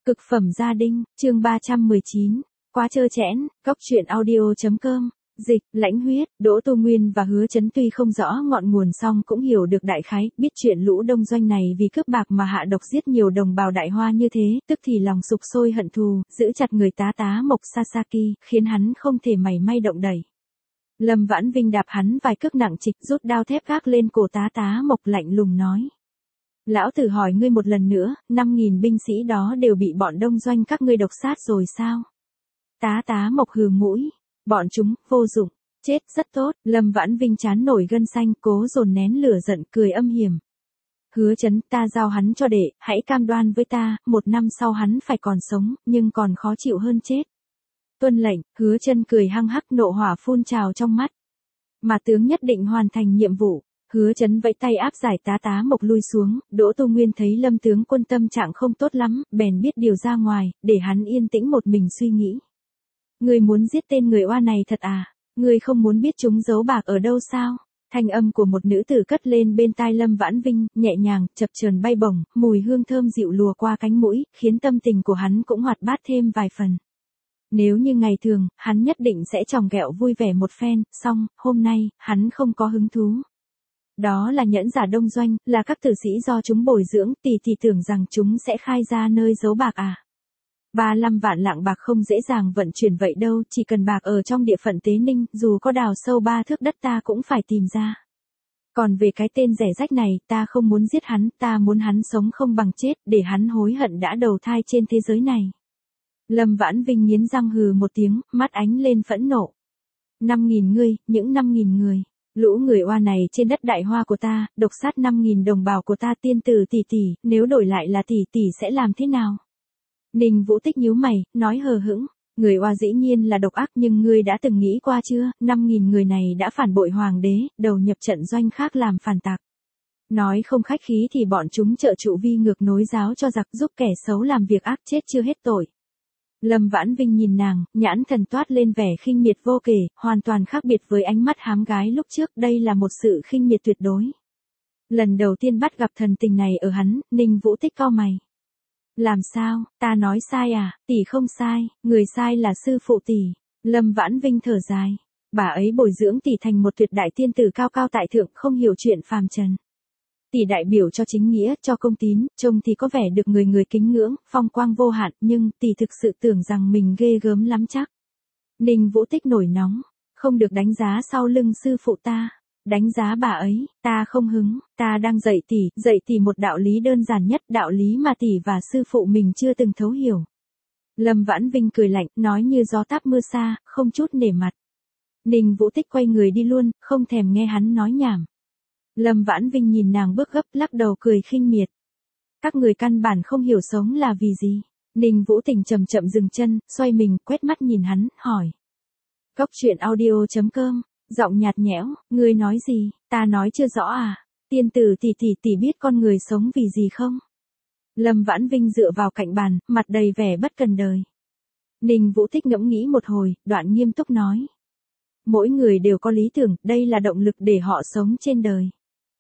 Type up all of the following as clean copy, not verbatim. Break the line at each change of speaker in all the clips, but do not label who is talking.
Cực phẩm gia đình, chương 319, quá trơ trẽn, cóc truyện audio.com, dịch, Lãnh Huyết, Đỗ Tu Nguyên và Hứa Chấn tuy không rõ ngọn nguồn song cũng hiểu được đại khái, biết chuyện lũ đông doanh này vì cướp bạc mà hạ độc giết nhiều đồng bào Đại Hoa như thế, tức thì lòng sục sôi hận thù, giữ chặt người tá Mộc Sasaki, khiến hắn không thể mảy may động đẩy. Lâm Vãn Vinh đạp hắn vài cước nặng trịch, rút đao thép gác lên cổ tá Mộc, lạnh lùng nói. Lão tử hỏi ngươi một lần nữa, 5.000 binh sĩ đó đều bị bọn đông doanh các ngươi độc sát rồi sao? Tá Mộc hừ mũi, bọn chúng, vô dụng, chết rất tốt. Lâm Vãn Vinh chán nổi gân xanh, cố dồn nén lửa giận, cười âm hiểm. Hứa Chấn, ta giao hắn cho đệ, hãy cam đoan với ta, 1 năm sau hắn phải còn sống, nhưng còn khó chịu hơn chết. Tuân lệnh. Hứa Chân cười hăng hắc, nộ hỏa phun trào trong mắt. Mà tướng nhất định hoàn thành nhiệm vụ. Hứa Chấn vẫy tay áp giải tá Mộc lui xuống, Đỗ Tu Nguyên thấy Lâm tướng quân tâm trạng không tốt lắm, bèn biết điều ra ngoài, để hắn yên tĩnh một mình suy nghĩ. Ngươi muốn giết tên người oa này thật à? Ngươi không muốn biết chúng giấu bạc ở đâu sao? Thanh âm của một nữ tử cất lên bên tai Lâm Vãn Vinh, nhẹ nhàng, chập chờn bay bổng, mùi hương thơm dịu lùa qua cánh mũi, khiến tâm tình của hắn cũng hoạt bát thêm vài phần. Nếu như ngày thường, hắn nhất định sẽ chòng ghẹo vui vẻ một phen, song, hôm nay, hắn không có hứng thú. Đó là nhẫn giả đông doanh, là các tử sĩ do chúng bồi dưỡng, tỷ tưởng rằng chúng sẽ khai ra nơi giấu bạc à. 35 vạn lạng bạc không dễ dàng vận chuyển vậy đâu, chỉ cần bạc ở trong địa phận Tế Ninh, dù có đào sâu 3 thước đất ta cũng phải tìm ra. Còn về cái tên rẻ rách này, ta không muốn giết hắn, ta muốn hắn sống không bằng chết, để hắn hối hận đã đầu thai trên thế giới này. Lâm Vãn Vinh nghiến răng hừ một tiếng, mắt ánh lên phẫn nộ. 5.000 ngươi, những 5.000 người. Lũ người oa này trên đất Đại Hoa của ta, độc sát 5.000 đồng bào của ta, tiên tử tỷ, nếu đổi lại là tỷ sẽ làm thế nào? Ninh Vũ Tích nhíu mày, nói hờ hững, người oa dĩ nhiên là độc ác, nhưng ngươi đã từng nghĩ qua chưa, 5.000 người này đã phản bội hoàng đế, đầu nhập trận doanh khác làm phản tặc. Nói không khách khí thì bọn chúng trợ trụ vi ngược nối giáo cho giặc, giúp kẻ xấu làm việc ác, chết chưa hết tội. Lâm Vãn Vinh nhìn nàng, nhãn thần toát lên vẻ khinh miệt vô kể, hoàn toàn khác biệt với ánh mắt hám gái lúc trước, đây là một sự khinh miệt tuyệt đối. Lần đầu tiên bắt gặp thần tình này ở hắn, Ninh Vũ Tích cau mày. Làm sao, ta nói sai à? Tỷ không sai, người sai là sư phụ tỷ. Lâm Vãn Vinh thở dài, bà ấy bồi dưỡng tỷ thành một tuyệt đại tiên tử cao cao tại thượng, không hiểu chuyện phàm trần. Tỷ đại biểu cho chính nghĩa, cho công tín, trông thì có vẻ được người kính ngưỡng, phong quang vô hạn, nhưng tỷ thực sự tưởng rằng mình ghê gớm lắm chắc. Ninh Vũ Tích nổi nóng, không được đánh giá sau lưng sư phụ ta. Đánh giá bà ấy, ta không hứng, ta đang dạy tỷ một đạo lý đơn giản nhất, đạo lý mà tỷ và sư phụ mình chưa từng thấu hiểu. Lâm Vãn Vinh cười lạnh, nói như gió táp mưa xa, không chút nể mặt. Ninh Vũ Tích quay người đi luôn, không thèm nghe hắn nói nhảm. Lâm Vãn Vinh nhìn nàng bước gấp, lắc đầu cười khinh miệt. Các người căn bản không hiểu sống là vì gì. Ninh Vũ Tình chậm dừng chân, xoay mình, quét mắt nhìn hắn, hỏi. Cóc truyện audio.com, giọng nhạt nhẽo, ngươi nói gì, ta nói chưa rõ à? Tiên tử tỷ biết con người sống vì gì không? Lâm Vãn Vinh dựa vào cạnh bàn, mặt đầy vẻ bất cần đời. Ninh Vũ Tích ngẫm nghĩ một hồi, đoạn nghiêm túc nói. Mỗi người đều có lý tưởng, đây là động lực để họ sống trên đời.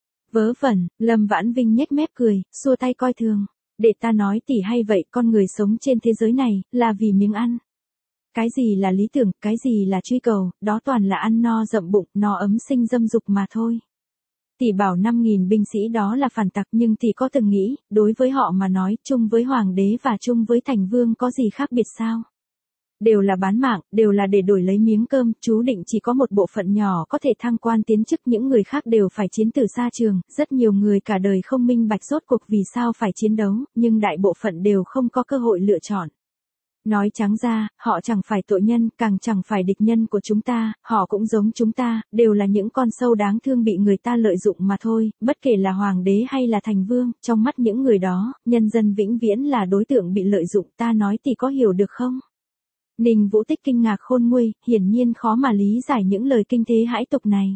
Vớ vẩn, Lâm Vãn Vinh nhếch mép cười, xua tay coi thường. Để ta nói tỷ hay vậy, con người sống trên thế giới này, là vì miếng ăn. Cái gì là lý tưởng, cái gì là truy cầu, đó toàn là ăn no rậm bụng, no ấm sinh dâm dục mà thôi. Tỷ bảo 5.000 binh sĩ đó là phản tặc, nhưng tỷ có từng nghĩ, đối với họ mà nói, chung với hoàng đế và chung với thành vương có gì khác biệt sao? Đều là bán mạng, đều là để đổi lấy miếng cơm, chú định chỉ có một bộ phận nhỏ có thể thăng quan tiến chức, những người khác đều phải chiến tử xa trường, rất nhiều người cả đời không minh bạch rốt cuộc vì sao phải chiến đấu, nhưng đại bộ phận đều không có cơ hội lựa chọn. Nói trắng ra, họ chẳng phải tội nhân, càng chẳng phải địch nhân của chúng ta, họ cũng giống chúng ta, đều là những con sâu đáng thương bị người ta lợi dụng mà thôi, bất kể là hoàng đế hay là thành vương, trong mắt những người đó, nhân dân vĩnh viễn là đối tượng bị lợi dụng, ta nói thì có hiểu được không? Ninh Vũ Tích kinh ngạc khôn nguôi, hiển nhiên khó mà lý giải những lời kinh thế hãi tục này.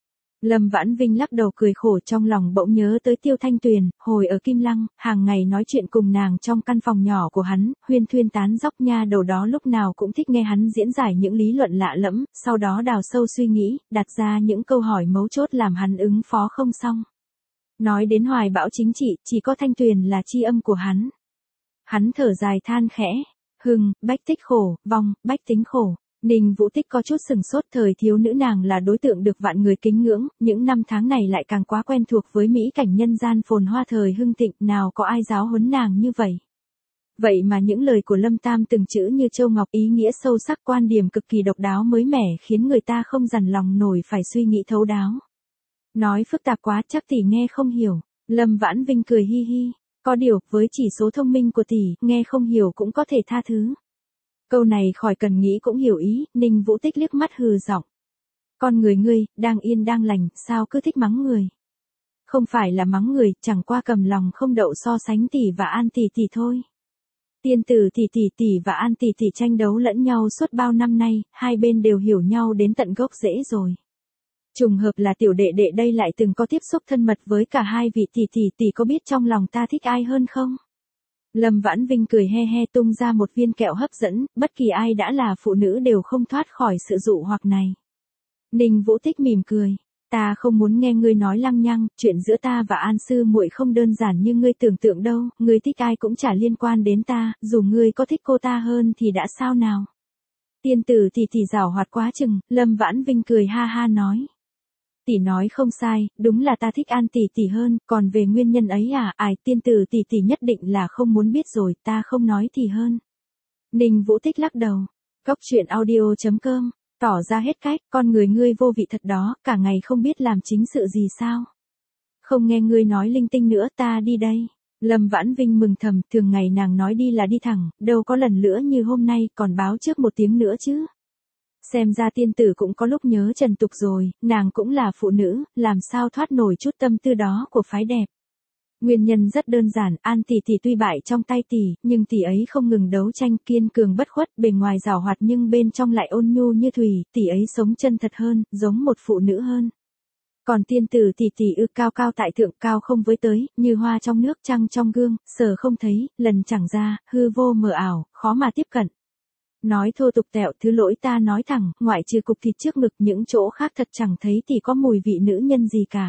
Lâm Vãn Vinh lắc đầu cười khổ, trong lòng bỗng nhớ tới Tiêu Thanh Tuyền, hồi ở Kim Lăng, hàng ngày nói chuyện cùng nàng trong căn phòng nhỏ của hắn, huyên thuyên tán dóc, nha đầu đó lúc nào cũng thích nghe hắn diễn giải những lý luận lạ lẫm, sau đó đào sâu suy nghĩ, đặt ra những câu hỏi mấu chốt làm hắn ứng phó không xong. Nói đến hoài bão chính trị, chỉ có Thanh Tuyền là tri âm của hắn. Hắn thở dài than khẽ. Bách tích khổ, vong, bách tính khổ. Ninh Vũ Tích có chút sừng sốt, thời thiếu nữ nàng là đối tượng được vạn người kính ngưỡng, những năm tháng này lại càng quá quen thuộc với mỹ cảnh nhân gian phồn hoa thời hưng thịnh, nào có ai giáo huấn nàng như vậy. Vậy mà những lời của Lâm Tam từng chữ như châu ngọc, ý nghĩa sâu sắc, quan điểm cực kỳ độc đáo mới mẻ, khiến người ta không dằn lòng nổi phải suy nghĩ thấu đáo. Nói phức tạp quá chắc tỷ nghe không hiểu. Lâm Vãn Vinh cười hi hi. Có điều, với chỉ số thông minh của tỷ, nghe không hiểu cũng có thể tha thứ. Câu này khỏi cần nghĩ cũng hiểu ý, Ninh Vũ Tích liếc mắt hừ giọng. Con người ngươi, đang yên đang lành, sao cứ thích mắng người? Không phải là mắng người, chẳng qua cầm lòng không đậu so sánh tỷ và An tỷ tỷ thôi. Tiên tử tỷ và An tỷ tỷ tranh đấu lẫn nhau suốt bao năm nay, hai bên đều hiểu nhau đến tận gốc rễ rồi. Trùng hợp là tiểu đệ đệ đây lại từng có tiếp xúc thân mật với cả hai vị tỷ có biết trong lòng ta thích ai hơn không? Lâm Vãn Vinh cười he he tung ra một viên kẹo hấp dẫn, bất kỳ ai đã là phụ nữ đều không thoát khỏi sự dụ hoặc này. Ninh Vũ Tích mỉm cười. Ta không muốn nghe ngươi nói lăng nhăng, chuyện giữa ta và An sư muội không đơn giản như ngươi tưởng tượng đâu, ngươi thích ai cũng chả liên quan đến ta, dù ngươi có thích cô ta hơn thì đã sao nào. Tiên tử tỷ giảo hoạt quá chừng, Lâm Vãn Vinh cười ha ha nói. Tỷ nói không sai, đúng là ta thích An tỷ hơn, còn về nguyên nhân ấy tiên tử tỷ nhất định là không muốn biết rồi, ta không nói thì hơn. Ninh Vũ Tích lắc đầu. Góc truyện audio.com, tỏ ra hết cách, con người ngươi vô vị thật đó, cả ngày không biết làm chính sự gì sao. Không nghe ngươi nói linh tinh nữa, ta đi đây. Lâm Vãn Vinh mừng thầm, thường ngày nàng nói đi là đi thẳng, đâu có lần nữa như hôm nay, còn báo trước một tiếng nữa chứ. Xem ra tiên tử cũng có lúc nhớ trần tục rồi, nàng cũng là phụ nữ, làm sao thoát nổi chút tâm tư đó của phái đẹp. Nguyên nhân rất đơn giản, An tỷ tuy bại trong tay tỷ, nhưng tỷ ấy không ngừng đấu tranh, kiên cường bất khuất, bề ngoài giàu hoạt nhưng bên trong lại ôn nhu như thủy, tỷ ấy sống chân thật hơn, giống một phụ nữ hơn. Còn tiên tử tỷ cao cao tại thượng, cao không với tới, như hoa trong nước, trăng trong gương, sờ không thấy, lần chẳng ra, hư vô mờ ảo, khó mà tiếp cận. Nói thô tục tẹo, thứ lỗi ta nói thẳng, ngoại trừ cục thịt trước ngực, những chỗ khác thật chẳng thấy tỷ có mùi vị nữ nhân gì cả.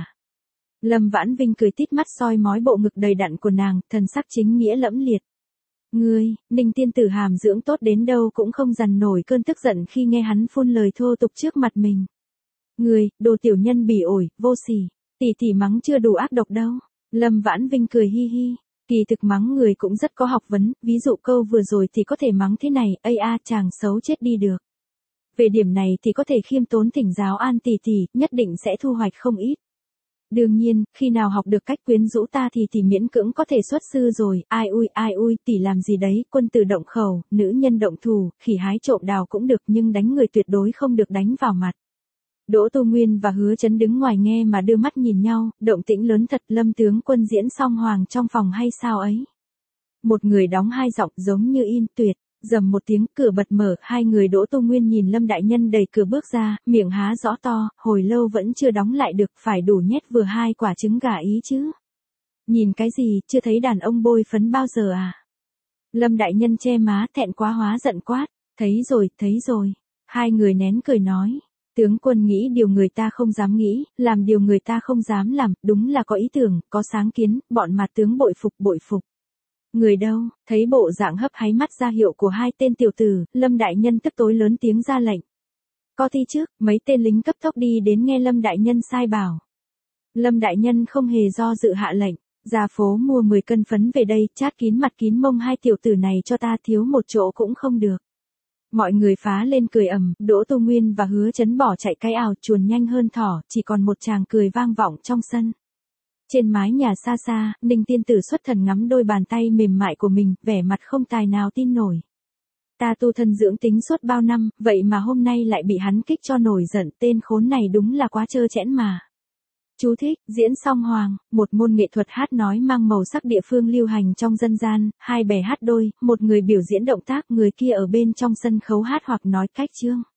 Lâm Vãn Vinh cười tít mắt soi mói bộ ngực đầy đặn của nàng, thần sắc chính nghĩa lẫm liệt. Ngươi, Ninh tiên tử hàm dưỡng tốt đến đâu cũng không dằn nổi cơn tức giận khi nghe hắn phun lời thô tục trước mặt mình. Ngươi, đồ tiểu nhân bỉ ổi, vô sỉ, tỷ mắng chưa đủ ác độc đâu. Lâm Vãn Vinh cười hi hi. Kỳ thực mắng người cũng rất có học vấn, ví dụ câu vừa rồi thì có thể mắng thế này, chàng xấu chết đi được. Về điểm này thì có thể khiêm tốn thỉnh giáo An tỷ, nhất định sẽ thu hoạch không ít. Đương nhiên, khi nào học được cách quyến rũ ta thì miễn cưỡng có thể xuất sư rồi, ai ui, tỷ làm gì đấy, quân tử động khẩu, nữ nhân động thủ, khỉ hái trộm đào cũng được nhưng đánh người tuyệt đối không được đánh vào mặt. Đỗ Tu Nguyên và Hứa Chấn đứng ngoài nghe mà đưa mắt nhìn nhau, động tĩnh lớn thật, Lâm tướng quân diễn song hoàng trong phòng hay sao ấy. Một người đóng hai giọng giống như in tuyệt, rầm một tiếng cửa bật mở, hai người Đỗ Tu Nguyên nhìn Lâm đại nhân đẩy cửa bước ra, miệng há rõ to, hồi lâu vẫn chưa đóng lại được, phải đủ nhét vừa hai quả trứng gà ý chứ. Nhìn cái gì, chưa thấy đàn ông bôi phấn bao giờ à? Lâm đại nhân che má thẹn quá hóa giận quát, thấy rồi. Hai người nén cười nói. Tướng quân nghĩ điều người ta không dám nghĩ, làm điều người ta không dám làm, đúng là có ý tưởng, có sáng kiến, bọn mặt tướng bội phục. Người đâu, thấy bộ dạng hấp háy mắt ra hiệu của hai tên tiểu tử, Lâm đại nhân tức tối lớn tiếng ra lệnh. Có thi trước, mấy tên lính cấp tốc đi đến nghe Lâm đại nhân sai bảo. Lâm đại nhân không hề do dự hạ lệnh, ra phố mua 10 cân phấn về đây, chát kín mặt kín mông hai tiểu tử này cho ta, thiếu một chỗ cũng không được. Mọi người phá lên cười ầm, Đỗ Tu Nguyên và Hứa Chấn bỏ chạy cái ào chuồn nhanh hơn thỏ, chỉ còn một tràng cười vang vọng trong sân. Trên mái nhà xa xa, Ninh tiên tử xuất thần ngắm đôi bàn tay mềm mại của mình, vẻ mặt không tài nào tin nổi. Ta tu thân dưỡng tính suốt bao năm, vậy mà hôm nay lại bị hắn kích cho nổi giận, tên khốn này đúng là quá trơ trẽn mà. Chú thích, diễn song hoàng, một môn nghệ thuật hát nói mang màu sắc địa phương lưu hành trong dân gian, hai bè hát đôi, một người biểu diễn động tác, người kia ở bên trong sân khấu hát hoặc nói cách chương.